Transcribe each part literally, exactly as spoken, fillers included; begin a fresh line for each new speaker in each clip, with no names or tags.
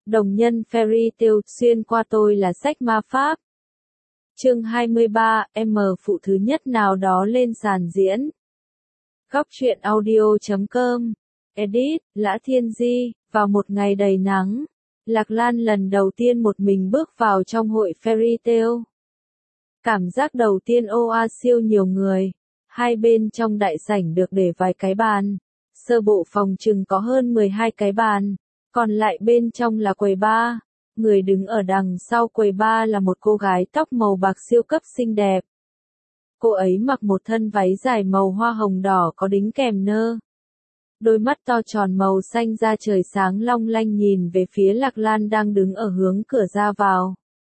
Đồng nhân Fairy Tail xuyên qua tôi là sách ma pháp. Chương hai mươi ba, M phụ thứ nhất nào đó lên sàn diễn. Góc truyện audio chấm com. Edit, Lã Thiên Di. Vào một ngày đầy nắng, Lạc Lan lần đầu tiên một mình bước vào trong hội Fairy Tail. Cảm giác đầu tiên oa siêu nhiều người. Hai bên trong đại sảnh được để vài cái bàn. Sơ bộ phòng chừng có hơn mười hai cái bàn. Còn lại bên trong là quầy bar. Người đứng ở đằng sau quầy bar là một cô gái tóc màu bạc siêu cấp xinh đẹp. Cô ấy mặc một thân váy dài màu hoa hồng đỏ có đính kèm nơ. Đôi mắt to tròn màu xanh da trời sáng long lanh nhìn về phía Lạc Lan đang đứng ở hướng cửa ra vào.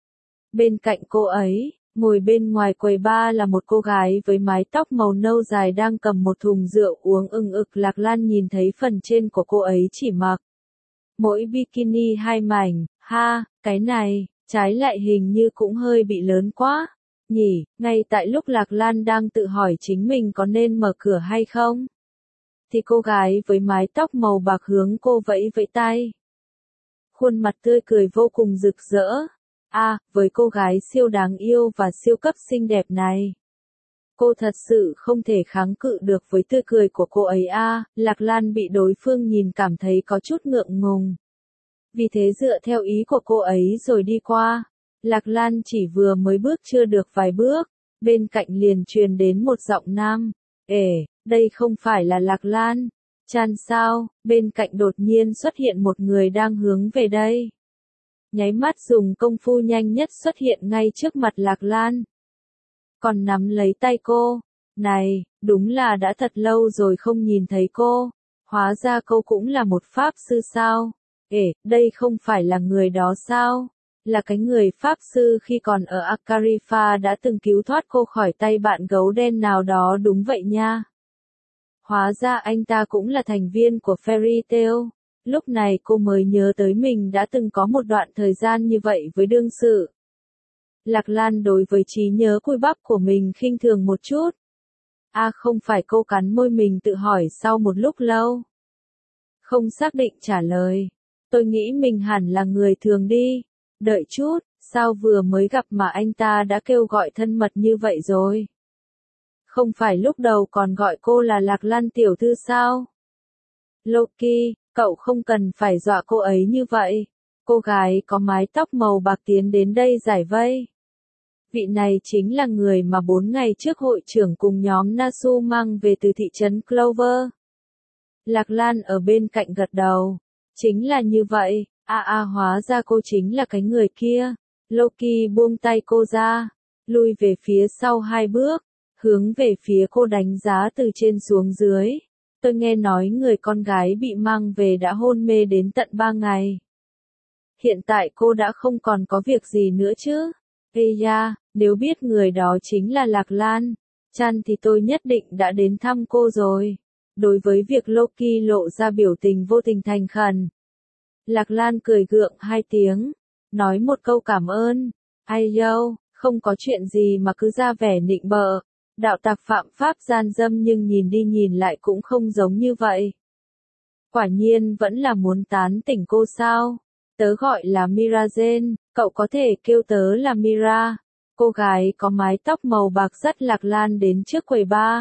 Bên cạnh cô ấy, ngồi bên ngoài quầy bar là một cô gái với mái tóc màu nâu dài đang cầm một thùng rượu uống ưng ực. Lạc Lan nhìn thấy phần trên của cô ấy chỉ mặc mỗi bikini hai mảnh, ha, cái này, trái lại hình như cũng hơi bị lớn quá, nhỉ, ngay tại lúc Lạc Lan đang tự hỏi chính mình có nên mở cửa hay không, thì cô gái với mái tóc màu bạc hướng cô vẫy vẫy tay. Khuôn mặt tươi cười vô cùng rực rỡ. À, với cô gái siêu đáng yêu và siêu cấp xinh đẹp này. Cô thật sự không thể kháng cự được với tươi cười của cô ấy a. À, Lạc Lan bị đối phương nhìn cảm thấy có chút ngượng ngùng. Vì thế dựa theo ý của cô ấy rồi đi qua. Lạc Lan chỉ vừa mới bước chưa được vài bước, bên cạnh liền truyền đến một giọng nam. Ê, đây không phải là Lạc Lan. Chan sao, bên cạnh đột nhiên xuất hiện một người đang hướng về đây. Nháy mắt dùng công phu nhanh nhất xuất hiện ngay trước mặt Lạc Lan. Còn nắm lấy tay cô. Này, đúng là đã thật lâu rồi không nhìn thấy cô. Hóa ra cô cũng là một pháp sư sao? Ê, đây không phải là người đó sao? Là cái người pháp sư khi còn ở Akarifa đã từng cứu thoát cô khỏi tay bạn gấu đen nào đó đúng vậy nha. Hóa ra anh ta cũng là thành viên của Fairy Tail. Lúc này cô mới nhớ tới mình đã từng có một đoạn thời gian như vậy với đương sự. Lạc Lan đối với trí nhớ cùi bắp của mình khinh thường một chút. À không phải, cô cắn môi mình tự hỏi sau một lúc lâu. Không xác định trả lời. Tôi nghĩ mình hẳn là người thường đi. Đợi chút, sao vừa mới gặp mà anh ta đã kêu gọi thân mật như vậy rồi? Không phải lúc đầu còn gọi cô là Lạc Lan tiểu thư sao? Loki, cậu không cần phải dọa cô ấy như vậy. Cô gái có mái tóc màu bạc tiến đến đây giải vây. Vị này chính là người mà bốn ngày trước hội trưởng cùng nhóm Nasu mang về từ thị trấn Clover. Lạc Lan ở bên cạnh gật đầu. Chính là như vậy, a a hóa ra cô chính là cái người kia. Loki buông tay cô ra, lui về phía sau hai bước, hướng về phía cô đánh giá từ trên xuống dưới. Tôi nghe nói người con gái bị mang về đã hôn mê đến tận ba ngày. Hiện tại cô đã không còn có việc gì nữa chứ? Ây da, nếu biết người đó chính là Lạc Lan, Chan thì tôi nhất định đã đến thăm cô rồi. Đối với việc Loki lộ ra biểu tình vô tình thành khẩn, Lạc Lan cười gượng hai tiếng, nói một câu cảm ơn. Ai dâu, không có chuyện gì mà cứ ra vẻ nịnh bợ. Đạo tặc phạm pháp gian dâm nhưng nhìn đi nhìn lại cũng không giống như vậy. Quả nhiên vẫn là muốn tán tỉnh cô sao? Tớ gọi là Mira Jane, cậu có thể kêu tớ là Mira. Cô gái có mái tóc màu bạc dắt Lạc Lan đến trước quầy bar.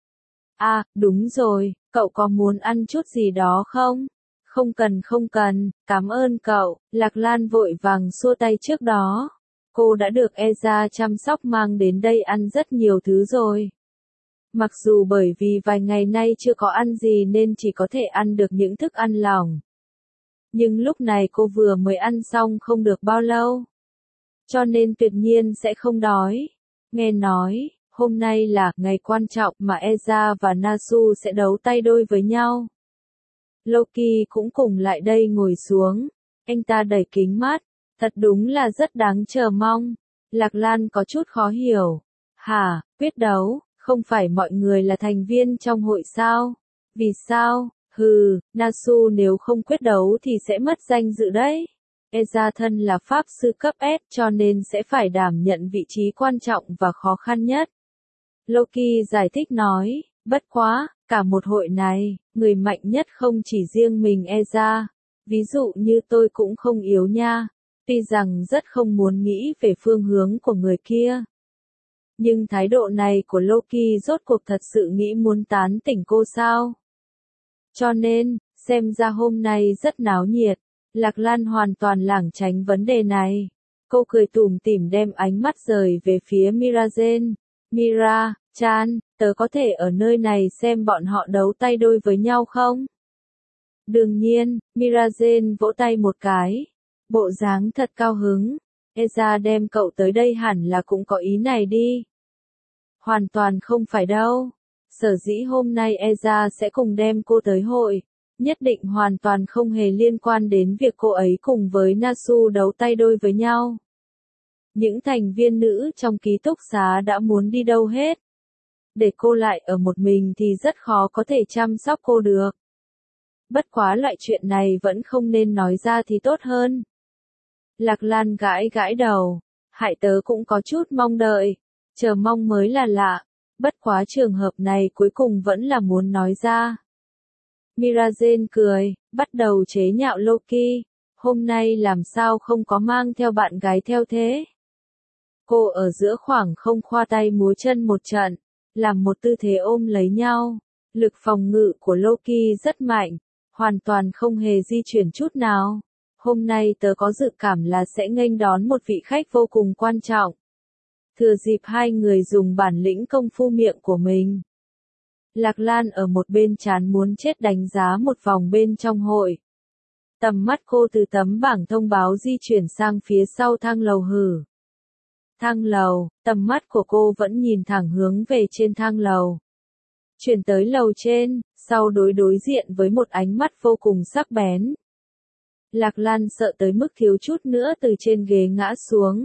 À, đúng rồi, cậu có muốn ăn chút gì đó không? Không cần không cần, cảm ơn cậu. Lạc Lan vội vàng xua tay trước đó. Cô đã được Eza chăm sóc mang đến đây ăn rất nhiều thứ rồi. Mặc dù bởi vì vài ngày nay chưa có ăn gì nên chỉ có thể ăn được những thức ăn lỏng. Nhưng lúc này cô vừa mới ăn xong không được bao lâu. Cho nên tuyệt nhiên sẽ không đói. Nghe nói, hôm nay là ngày quan trọng mà Eza và Nasu sẽ đấu tay đôi với nhau. Loki cũng cùng lại đây ngồi xuống. Anh ta đẩy kính mắt. Thật đúng là rất đáng chờ mong. Lạc Lan có chút khó hiểu. Hả, quyết đấu, không phải mọi người là thành viên trong hội sao? Vì sao? Hừ, Nasu nếu không quyết đấu thì sẽ mất danh dự đấy. Eza thân là pháp sư cấp S cho nên sẽ phải đảm nhận vị trí quan trọng và khó khăn nhất. Loki giải thích nói, bất quá, cả một hội này, người mạnh nhất không chỉ riêng mình Eza. Ví dụ như tôi cũng không yếu nha, tuy rằng rất không muốn nghĩ về phương hướng của người kia. Nhưng thái độ này của Loki rốt cuộc thật sự nghĩ muốn tán tỉnh cô sao? Cho nên, xem ra hôm nay rất náo nhiệt. Lạc Lan hoàn toàn lảng tránh vấn đề này. Cô cười tủm tỉm đem ánh mắt rời về phía Mirazen. Mira, Chan, tớ có thể ở nơi này xem bọn họ đấu tay đôi với nhau không? Đương nhiên, Mirazen vỗ tay một cái. Bộ dáng thật cao hứng. Eza đem cậu tới đây hẳn là cũng có ý này đi. Hoàn toàn không phải đâu. Sở dĩ hôm nay Eza sẽ cùng đem cô tới hội. Nhất định hoàn toàn không hề liên quan đến việc cô ấy cùng với Nasu đấu tay đôi với nhau. Những thành viên nữ trong ký túc xá đã muốn đi đâu hết. Để cô lại ở một mình thì rất khó có thể chăm sóc cô được. Bất quá loại chuyện này vẫn không nên nói ra thì tốt hơn. Lạc Lan gãi gãi đầu. Hại tớ cũng có chút mong đợi. Chờ mong mới là lạ. Bất quá trường hợp này cuối cùng vẫn là muốn nói ra. Mirazen cười, bắt đầu chế nhạo Loki. Hôm nay làm sao không có mang theo bạn gái theo thế? Cô ở giữa khoảng không khoa tay múa chân một trận, làm một tư thế ôm lấy nhau. Lực phòng ngự của Loki rất mạnh, hoàn toàn không hề di chuyển chút nào. Hôm nay tớ có dự cảm là sẽ nghênh đón một vị khách vô cùng quan trọng. Thừa dịp hai người dùng bản lĩnh công phu miệng của mình. Lạc Lan ở một bên chán muốn chết đánh giá một vòng bên trong hội. Tầm mắt cô từ tấm bảng thông báo di chuyển sang phía sau thang lầu hử. Thang lầu, tầm mắt của cô vẫn nhìn thẳng hướng về trên thang lầu. Chuyển tới lầu trên, sau đối đối diện với một ánh mắt vô cùng sắc bén. Lạc Lan sợ tới mức thiếu chút nữa từ trên ghế ngã xuống.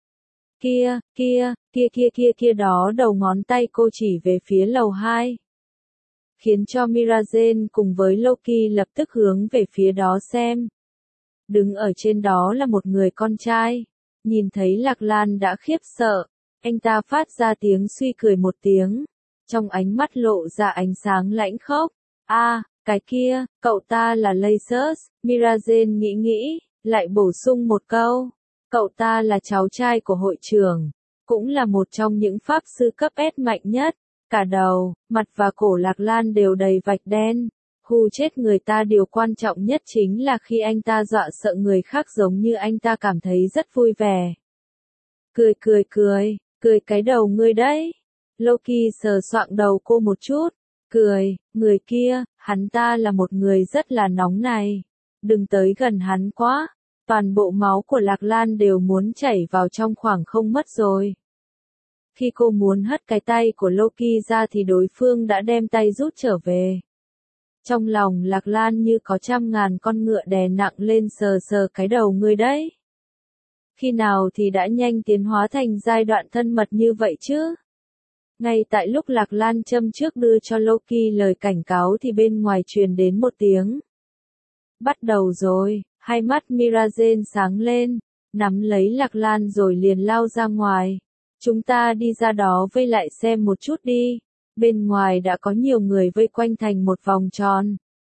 Kia, kia, kia kia kia kia đó đầu ngón tay cô chỉ về phía lầu hai. Khiến cho Mirazen cùng với Loki lập tức hướng về phía đó xem. Đứng ở trên đó là một người con trai. Nhìn thấy Lạc Lan đã khiếp sợ. Anh ta phát ra tiếng suy cười một tiếng. Trong ánh mắt lộ ra ánh sáng lãnh khốc. A, à, cái kia, cậu ta là Lasers. Mirazen nghĩ nghĩ, lại bổ sung một câu. Cậu ta là cháu trai của hội trưởng. Cũng là một trong những pháp sư cấp S mạnh nhất. Cả đầu, mặt và cổ Lạc Lan đều đầy vạch đen. Hù chết người ta, điều quan trọng nhất chính là khi anh ta dọa sợ người khác giống như anh ta cảm thấy rất vui vẻ. Cười cười cười, cười cái đầu ngươi đấy. Loki sờ soạng đầu cô một chút. Cười, người kia, hắn ta là một người rất là nóng này. Đừng tới gần hắn quá. Toàn bộ máu của Lạc Lan đều muốn chảy vào trong khoảng không mất rồi. Khi cô muốn hất cái tay của Loki ra thì đối phương đã đem tay rút trở về. Trong lòng Lạc Lan như có trăm ngàn con ngựa đè nặng lên, sờ sờ cái đầu ngươi đấy. Khi nào thì đã nhanh tiến hóa thành giai đoạn thân mật như vậy chứ? Ngay tại lúc Lạc Lan châm trước đưa cho Loki lời cảnh cáo thì bên ngoài truyền đến một tiếng. Bắt đầu rồi, hai mắt Mirazen sáng lên, nắm lấy Lạc Lan rồi liền lao ra ngoài. Chúng ta đi ra đó vây lại xem một chút đi. Bên ngoài đã có nhiều người vây quanh thành một vòng tròn.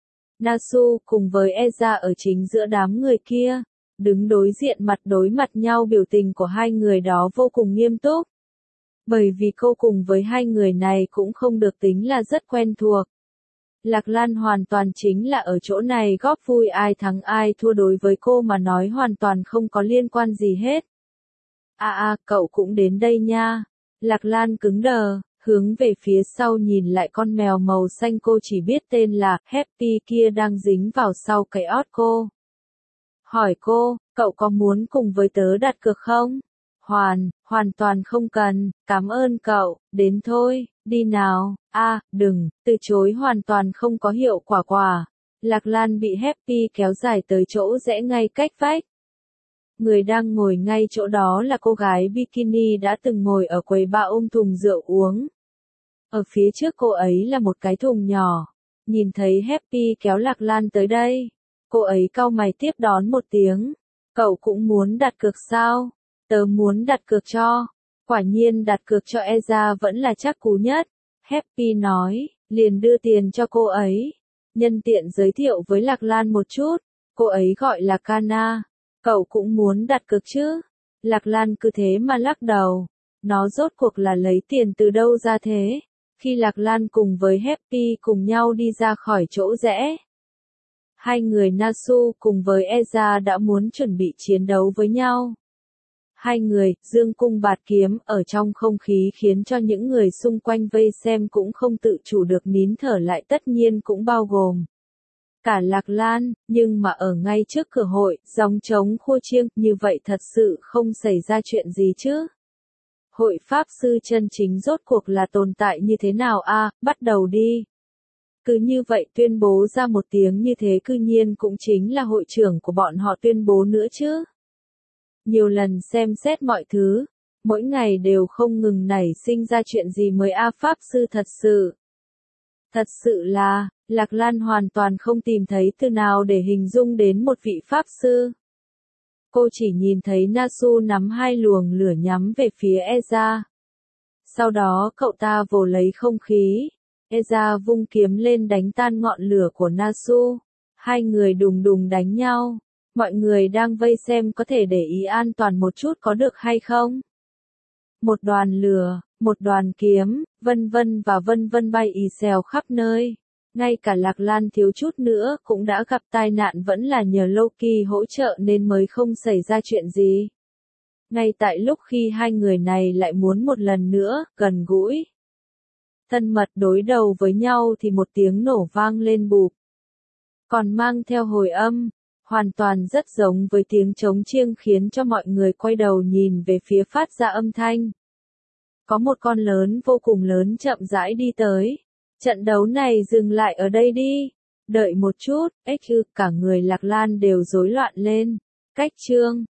Nasu cùng với Eza ở chính giữa đám người kia, đứng đối diện mặt đối mặt nhau, biểu tình của hai người đó vô cùng nghiêm túc. Bởi vì cô cùng với hai người này cũng không được tính là rất quen thuộc. Lạc Lan hoàn toàn chính là ở chỗ này góp vui, ai thắng ai thua đối với cô mà nói hoàn toàn không có liên quan gì hết. À à, cậu cũng đến đây nha. Lạc Lan cứng đờ, hướng về phía sau nhìn lại con mèo màu xanh cô chỉ biết tên là Happy kia đang dính vào sau cái ót cô. Hỏi cô, cậu có muốn cùng với tớ đặt cược không? Hoàn, hoàn toàn không cần, cảm ơn cậu, đến thôi, đi nào. A, à, đừng, từ chối hoàn toàn không có hiệu quả quả. Lạc Lan bị Happy kéo dài tới chỗ rẽ ngay cách vách. Người đang ngồi ngay chỗ đó là cô gái bikini đã từng ngồi ở quầy bar ôm thùng rượu uống. Ở phía trước cô ấy là một cái thùng nhỏ. Nhìn thấy Happy kéo Lạc Lan tới đây, cô ấy cau mày tiếp đón một tiếng. Cậu cũng muốn đặt cược sao? Tớ muốn đặt cược cho. Quả nhiên đặt cược cho Eza vẫn là chắc cú nhất. Happy nói, liền đưa tiền cho cô ấy. Nhân tiện giới thiệu với Lạc Lan một chút. Cô ấy gọi là Kana. Cậu cũng muốn đặt cược chứ? Lạc Lan cứ thế mà lắc đầu. Nó rốt cuộc là lấy tiền từ đâu ra thế? Khi Lạc Lan cùng với Happy cùng nhau đi ra khỏi chỗ rẽ, hai người Nasu cùng với Eza đã muốn chuẩn bị chiến đấu với nhau. Hai người, dương cung bạt kiếm, ở trong không khí khiến cho những người xung quanh vây xem cũng không tự chủ được nín thở lại, tất nhiên cũng bao gồm cả Lạc Lan, nhưng mà ở ngay trước cửa hội, gióng trống khua chiêng, như vậy thật sự không xảy ra chuyện gì chứ? Hội Pháp Sư chân chính rốt cuộc là tồn tại như thế nào a? À, bắt đầu đi. Cứ như vậy tuyên bố ra một tiếng như thế cư nhiên cũng chính là hội trưởng của bọn họ tuyên bố nữa chứ. Nhiều lần xem xét mọi thứ, mỗi ngày đều không ngừng nảy sinh ra chuyện gì mới a. Pháp Sư thật sự. Thật sự là, Lạc Lan hoàn toàn không tìm thấy từ nào để hình dung đến một vị Pháp Sư. Cô chỉ nhìn thấy Nasu nắm hai luồng lửa nhắm về phía Eza. Sau đó cậu ta vồ lấy không khí. Eza vung kiếm lên đánh tan ngọn lửa của Nasu. Hai người đùng đùng đánh nhau. Mọi người đang vây xem có thể để ý an toàn một chút có được hay không? Một đoàn lửa, một đoàn kiếm, vân vân và vân vân bay ì xèo khắp nơi. Ngay cả Lạc Lan thiếu chút nữa cũng đã gặp tai nạn, vẫn là nhờ Loki hỗ trợ nên mới không xảy ra chuyện gì. Ngay tại lúc khi hai người này lại muốn một lần nữa, gần gũi, thân mật đối đầu với nhau thì một tiếng nổ vang lên bụp. Còn mang theo hồi âm, hoàn toàn rất giống với tiếng trống chiêng khiến cho mọi người quay đầu nhìn về phía phát ra âm thanh. Có một con lớn vô cùng lớn chậm rãi đi tới. Trận đấu này dừng lại ở đây đi. Đợi một chút, ếch ư, cả người Lạc Lan đều rối loạn lên. Cách chương